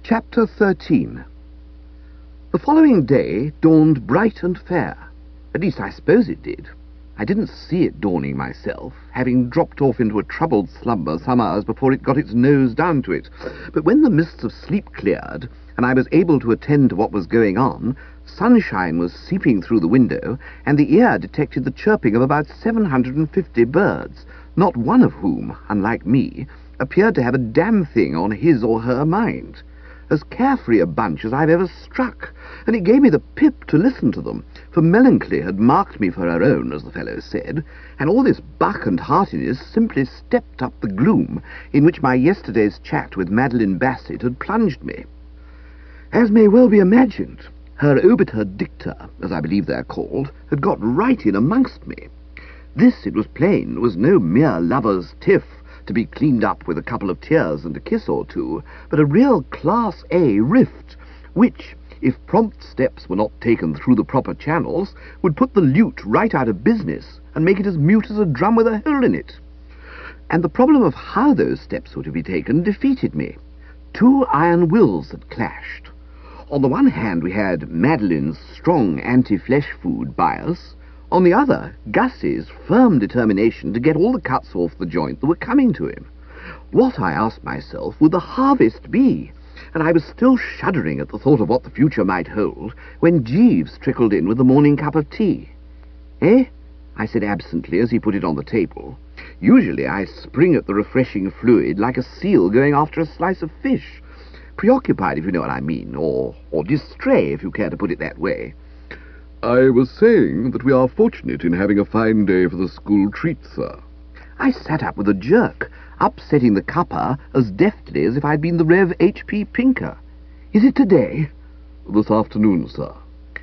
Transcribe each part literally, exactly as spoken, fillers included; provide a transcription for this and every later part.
Chapter thirteen. The following day dawned bright and fair. At least I suppose it did. I didn't see it dawning myself, having dropped off into a troubled slumber some hours before it got its nose down to it. But when the mists of sleep cleared, and I was able to attend to what was going on, sunshine was seeping through the window, and the ear detected the chirping of about seven hundred and fifty birds, not one of whom, unlike me, appeared to have a damn thing on his or her mind. As carefree a bunch as I've ever struck, and it gave me the pip to listen to them, for melancholy had marked me for her own, as the fellow said, and all this buck and heartiness simply stepped up the gloom in which my yesterday's chat with Madeline Bassett had plunged me. As may well be imagined, her obiter dicta, as I believe they're called, had got right in amongst me. This, it was plain, was no mere lover's tiff, to be cleaned up with a couple of tears and a kiss or two, but a real Class A rift, which, if prompt steps were not taken through the proper channels, would put the lute right out of business and make it as mute as a drum with a hole in it. And the problem of how those steps were to be taken defeated me. Two iron wills had clashed. On the one hand we had Madeline's strong anti-flesh food bias, on the other, Gussie's firm determination to get all the cuts off the joint that were coming to him. What, I asked myself, would the harvest be? And I was still shuddering at the thought of what the future might hold, when Jeeves trickled in with the morning cup of tea. "Eh?" I said absently as he put it on the table. Usually I spring at the refreshing fluid like a seal going after a slice of fish. Preoccupied, if you know what I mean, or, or distrait, if you care to put it that way. "I was saying that we are fortunate in having a fine day for the school treat, sir." I sat up with a jerk, upsetting the cuppa as deftly as if I'd been the Rev H P Pinker. "Is it today?" "This afternoon, sir."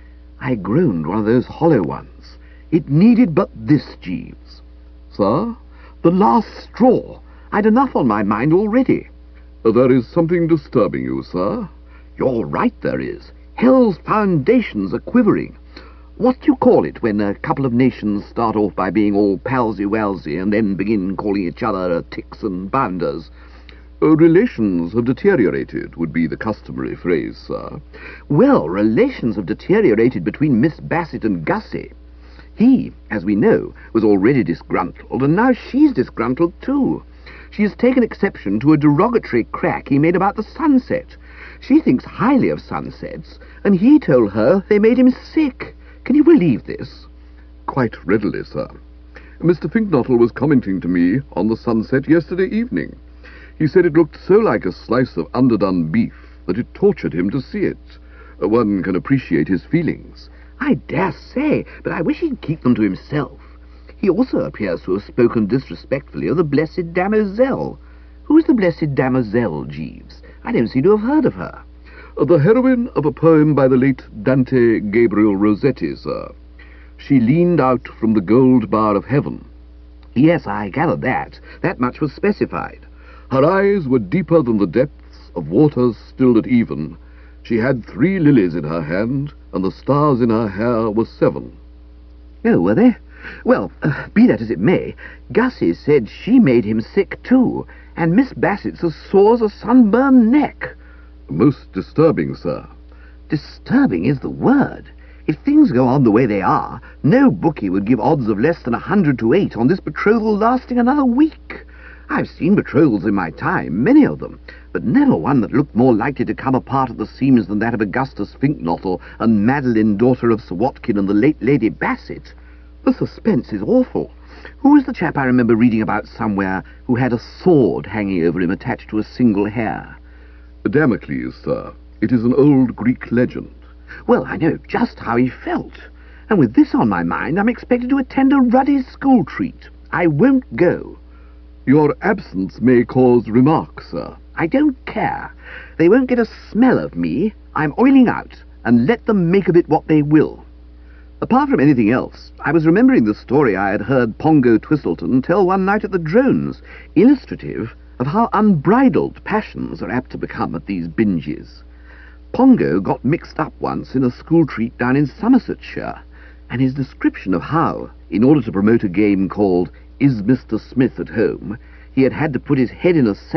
I groaned, one of those hollow ones. It needed but this, Jeeves. "Sir?" "The last straw. I'd enough on my mind already." "There is something disturbing you, sir." "You're right, there is. Hell's foundations are quivering. What do you call it when a couple of nations start off by being all palsy-walsy and then begin calling each other ticks and bounders?" Uh, relations have deteriorated, would be the customary phrase, sir." "Well, relations have deteriorated between Miss Bassett and Gussie. He, as we know, was already disgruntled, and now she's disgruntled too. She has taken exception to a derogatory crack he made about the sunset. She thinks highly of sunsets, and he told her they made him sick. Can you believe this?" "Quite readily, sir. Mister Finknottle was commenting to me on the sunset yesterday evening. He said it looked so like a slice of underdone beef that it tortured him to see it. Uh, one can appreciate his feelings." "I dare say, but I wish he'd keep them to himself. He also appears to have spoken disrespectfully of the Blessed Damozel. Who's the Blessed Damozel, Jeeves? I don't seem to have heard of her." "The heroine of a poem by the late Dante Gabriel Rossetti, sir. She leaned out from the gold bar of heaven." "Yes, I gathered that. That much was specified." "Her eyes were deeper than the depths of waters still at even. She had three lilies in her hand, and the stars in her hair were seven." "Oh, were they? Well, uh, be that as it may, Gussie said she made him sick too, and Miss Bassett's as sore as a sunburned neck." "Most disturbing, sir." "Disturbing is the word. If things go on the way they are, no bookie would give odds of less than a hundred to eight on this betrothal lasting another week. I've seen betrothals in my time, many of them, but never one that looked more likely to come apart at the seams than that of Augustus Finknottle and Madeline, daughter of Sir Watkin and the late Lady Bassett. The suspense is awful. Who was the chap I remember reading about somewhere who had a sword hanging over him attached to a single hair?" "Damocles, sir. It is an old Greek legend." "Well, I know just how he felt. And with this on my mind, I'm expected to attend a ruddy school treat. I won't go." "Your absence may cause remark, sir." "I don't care. They won't get a smell of me. I'm oiling out, and let them make of it what they will." Apart from anything else, I was remembering the story I had heard Pongo Twistleton tell one night at the Drones, illustrative of how unbridled passions are apt to become at these binges. Pongo got mixed up once in a school treat down in Somersetshire, and his description of how, in order to promote a game called Is Mister Smith at Home, he had had to put his head in a sack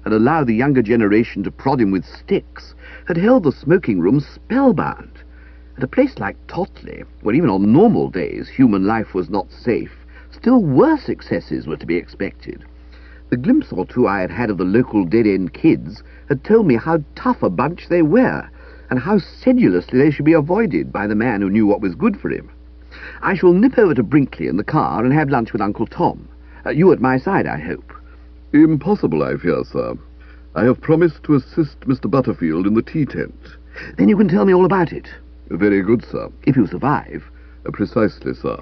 and allow the younger generation to prod him with sticks, had held the smoking room spellbound. At a place like Totley, where even on normal days human life was not safe, still worse excesses were to be expected. The glimpse or two I had had of the local dead-end kids had told me how tough a bunch they were, and how sedulously they should be avoided by the man who knew what was good for him. I shall nip over to Brinkley in the car and have lunch with Uncle Tom. Uh, you at my side, I hope. Impossible, I fear, sir. I have promised to assist Mister Butterfield in the tea tent. Then you can tell me all about it. Very good, sir. If you survive. Uh, precisely, sir.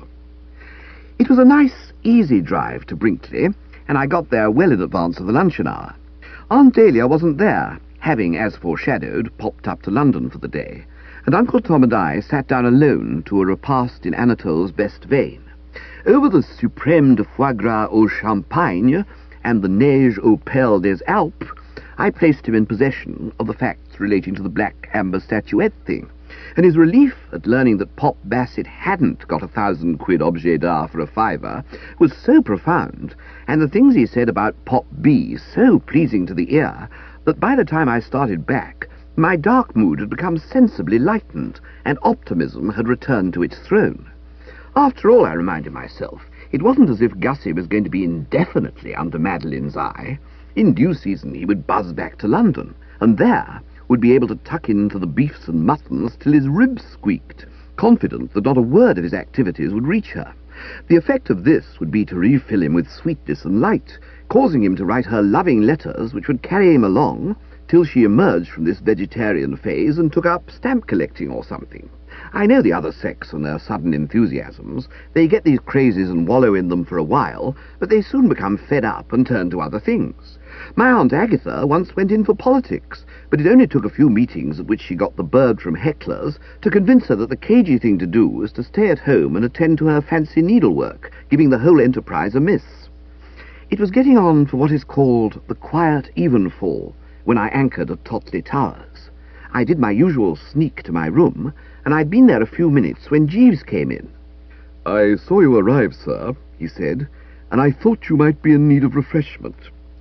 It was a nice, easy drive to Brinkley, and I got there well in advance of the luncheon hour. Aunt Dahlia wasn't there, having, as foreshadowed, popped up to London for the day, and Uncle Tom and I sat down alone to a repast in Anatole's best vein. Over the suprême de foie gras au champagne and the neige au perle des Alpes, I placed him in possession of the facts relating to the black amber statuette thing, and his relief at learning that Pop Bassett hadn't got a thousand quid objet d'art for a fiver was so profound, and the things he said about Pop B so pleasing to the ear, that by the time I started back, my dark mood had become sensibly lightened, and optimism had returned to its throne. After all, I reminded myself, it wasn't as if Gussie was going to be indefinitely under Madeline's eye. In due season he would buzz back to London, and there would be able to tuck into the beefs and muttons till his ribs squeaked, confident that not a word of his activities would reach her. The effect of this would be to refill him with sweetness and light, causing him to write her loving letters which would carry him along till she emerged from this vegetarian phase and took up stamp collecting or something. I know the other sex and their sudden enthusiasms. They get these crazes and wallow in them for a while, but they soon become fed up and turn to other things. My Aunt Agatha once went in for politics, but it only took a few meetings at which she got the bird from hecklers to convince her that the cagey thing to do was to stay at home and attend to her fancy needlework, giving the whole enterprise a miss. It was getting on for what is called the quiet evenfall when I anchored at Totley Towers. I did my usual sneak to my room, and I'd been there a few minutes when Jeeves came in. "I saw you arrive, sir," he said, "and I thought you might be in need of refreshment."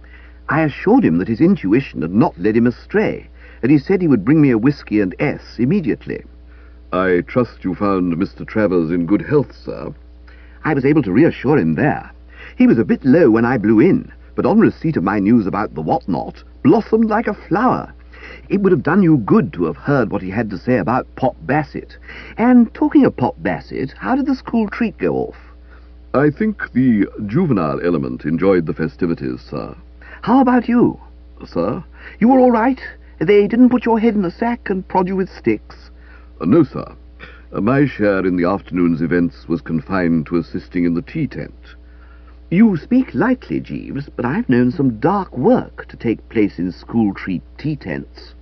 I assured him that his intuition had not led him astray, and he said he would bring me a whisky and S immediately. "I trust you found Mister Travers in good health, sir." I was able to reassure him there. He was a bit low when I blew in, but on receipt of my news about the whatnot, blossomed like a flower. It would have done you good to have heard what he had to say about Pop Bassett. And talking of Pop Bassett, how did the school treat go off? "I think the juvenile element enjoyed the festivities, sir." How about you? "Sir?" You were all right? They didn't put your head in a sack and prod you with sticks? Uh, no, sir. Uh, my share in the afternoon's events was confined to assisting in the tea tent. You speak lightly, Jeeves, but I've known some dark work to take place in school-treat tea tents.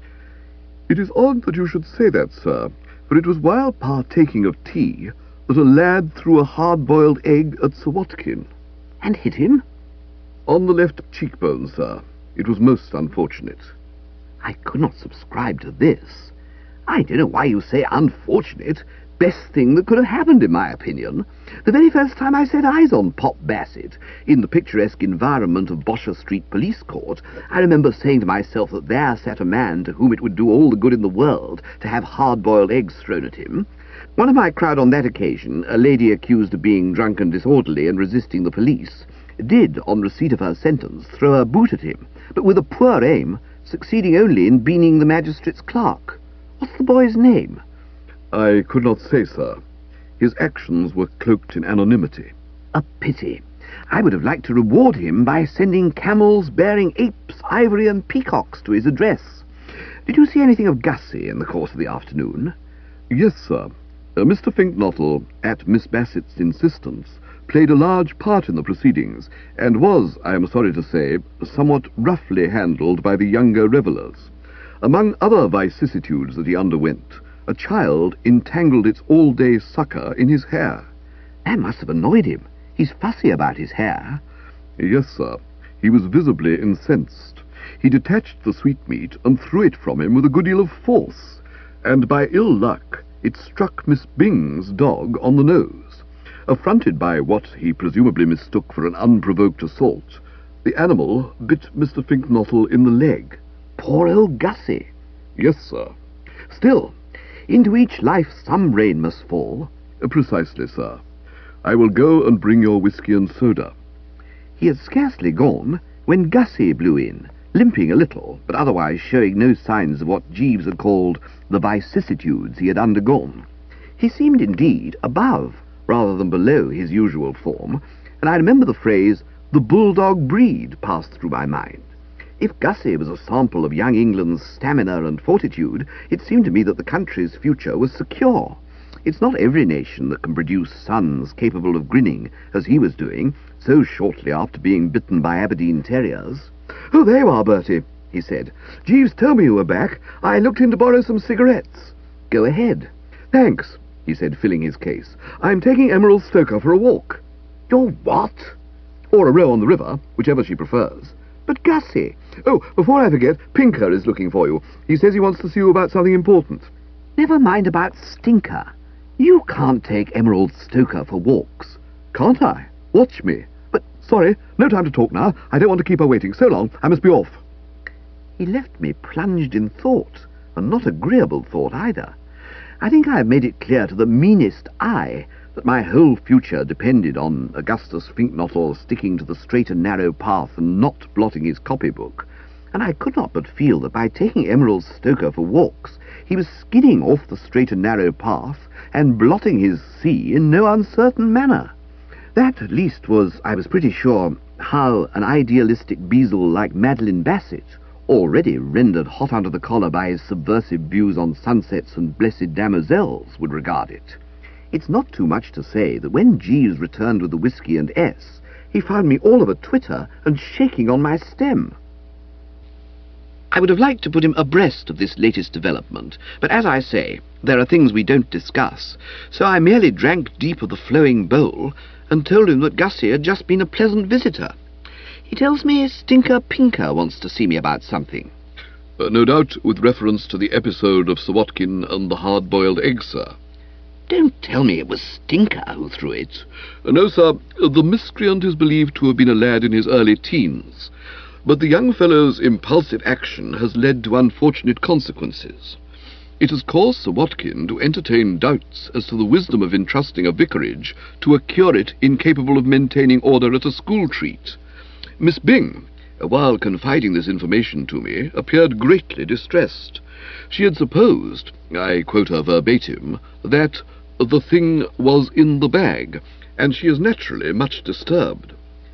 "It is odd that you should say that, sir, for it was while partaking of tea that a lad threw a hard-boiled egg at Sir Watkin." And hit him? "On the left cheekbone, sir. It was most unfortunate." I could not subscribe to this. I don't know why you say unfortunate. Best thing that could have happened, in my opinion. The very first time I set eyes on Pop Bassett, in the picturesque environment of Bosher Street Police Court, I remember saying to myself that there sat a man to whom it would do all the good in the world to have hard-boiled eggs thrown at him. One of my crowd on that occasion, a lady accused of being drunk and disorderly and resisting the police, did, on receipt of her sentence, throw a boot at him, but with a poor aim, succeeding only in beaning the magistrate's clerk. What's the boy's name? "I could not say, sir. His actions were cloaked in anonymity." A pity. I would have liked to reward him by sending camels bearing apes, ivory, and peacocks to his address. Did you see anything of Gussie in the course of the afternoon? "Yes, sir. Uh, Mister Finknottle, at Miss Bassett's insistence, played a large part in the proceedings, and was, I am sorry to say, somewhat roughly handled by the younger revellers. Among other vicissitudes that he underwent, a child entangled its all-day sucker in his hair." That must have annoyed him. He's fussy about his hair. "Yes, sir. He was visibly incensed. He detached the sweetmeat and threw it from him with a good deal of force, and by ill luck it struck Miss Bing's dog on the nose. Affronted by what he presumably mistook for an unprovoked assault, The animal bit Mister Finknottle in the leg. Poor old Gussie. Yes, sir. Still, into each life some rain must fall. Uh, precisely, sir. I will go and bring your whisky and soda. He had scarcely gone when Gussie blew in, limping a little, but otherwise showing no signs of what Jeeves had called the vicissitudes he had undergone. He seemed indeed above, rather than below, his usual form, and I remember the phrase, the bulldog breed, passed through my mind. If Gussie was a sample of young England's stamina and fortitude, it seemed to me that the country's future was secure. It's not every nation that can produce sons capable of grinning, as he was doing, so shortly after being bitten by Aberdeen terriers. "Oh, there you are, Bertie," he said. "Jeeves told me you were back. I looked in to borrow some cigarettes." "Go ahead." "Thanks," he said, filling his case. "I'm taking Emerald Stoker for a walk." "Your what?" "Or a row on the river, whichever she prefers." "But Gussie—" "Oh, before I forget, Pinker is looking for you. He says he wants to see you about something important." "Never mind about Stinker. You can't take Emerald Stoker for walks." "Can't I? Watch me. But, sorry, no time to talk now. I don't want to keep her waiting. So long, I must be off." He left me plunged in thought, and not agreeable thought either. I think I have made it clear to the meanest eye that my whole future depended on Augustus Finknottle sticking to the straight and narrow path and not blotting his copybook, and I could not but feel that by taking Emerald Stoker for walks, he was skidding off the straight and narrow path and blotting his sea in no uncertain manner. That, at least, was, I was pretty sure, how an idealistic beazle like Madeline Bassett, already rendered hot under the collar by his subversive views on sunsets and blessed damoiselles, would regard it. It's not too much to say that when Jeeves returned with the whisky and S, he found me all of a twitter and shaking on my stem. I would have liked to put him abreast of this latest development, but as I say, there are things we don't discuss, so I merely drank deep of the flowing bowl and told him that Gussie had just been a pleasant visitor. He tells me Stinker Pinker wants to see me about something. Uh, no doubt with reference to the episode of Sir Watkin and the hard-boiled egg, sir. Don't tell me it was Stinker who threw it. Uh, no, sir. The miscreant is believed to have been a lad in his early teens, but the young fellow's impulsive action has led to unfortunate consequences. It has caused Sir Watkin to entertain doubts as to the wisdom of entrusting a vicarage to a curate incapable of maintaining order at a school treat. Miss Byng, while confiding this information to me, appeared greatly distressed. She had supposed, I quote her verbatim, that the thing was in the bag, and she is naturally much disturbed.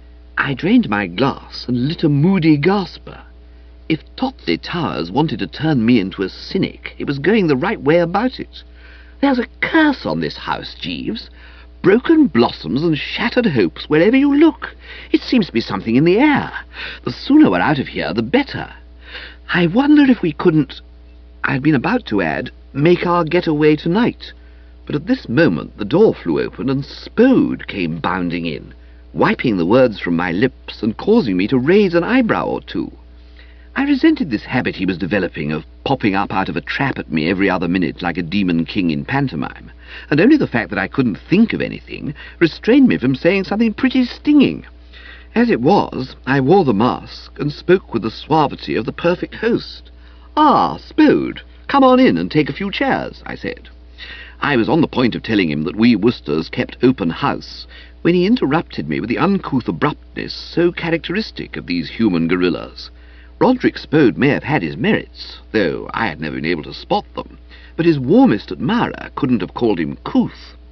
I drained my glass and lit a moody gasper. If Totley Towers wanted to turn me into a cynic, it was going the right way about it. There's a curse on this house, Jeeves. Broken blossoms and shattered hopes wherever you look. It seems to be something in the air. The sooner we're out of here, the better. I wonder if we couldn't, I'd been about to add, make our getaway tonight. But at this moment the door flew open and Spode came bounding in, wiping the words from my lips and causing me to raise an eyebrow or two. I resented this habit he was developing of popping up out of a trap at me every other minute like a demon king in pantomime, and only the fact that I couldn't think of anything restrained me from saying something pretty stinging. As it was, I wore the mask and spoke with the suavity of the perfect host. "Ah, Spode, come on in and take a few chairs," I said. I was on the point of telling him that we Worcesters kept open house, when he interrupted me with the uncouth abruptness so characteristic of these human gorillas. Roderick Spode may have had his merits, though I had never been able to spot them, but his warmest admirer couldn't have called him couth.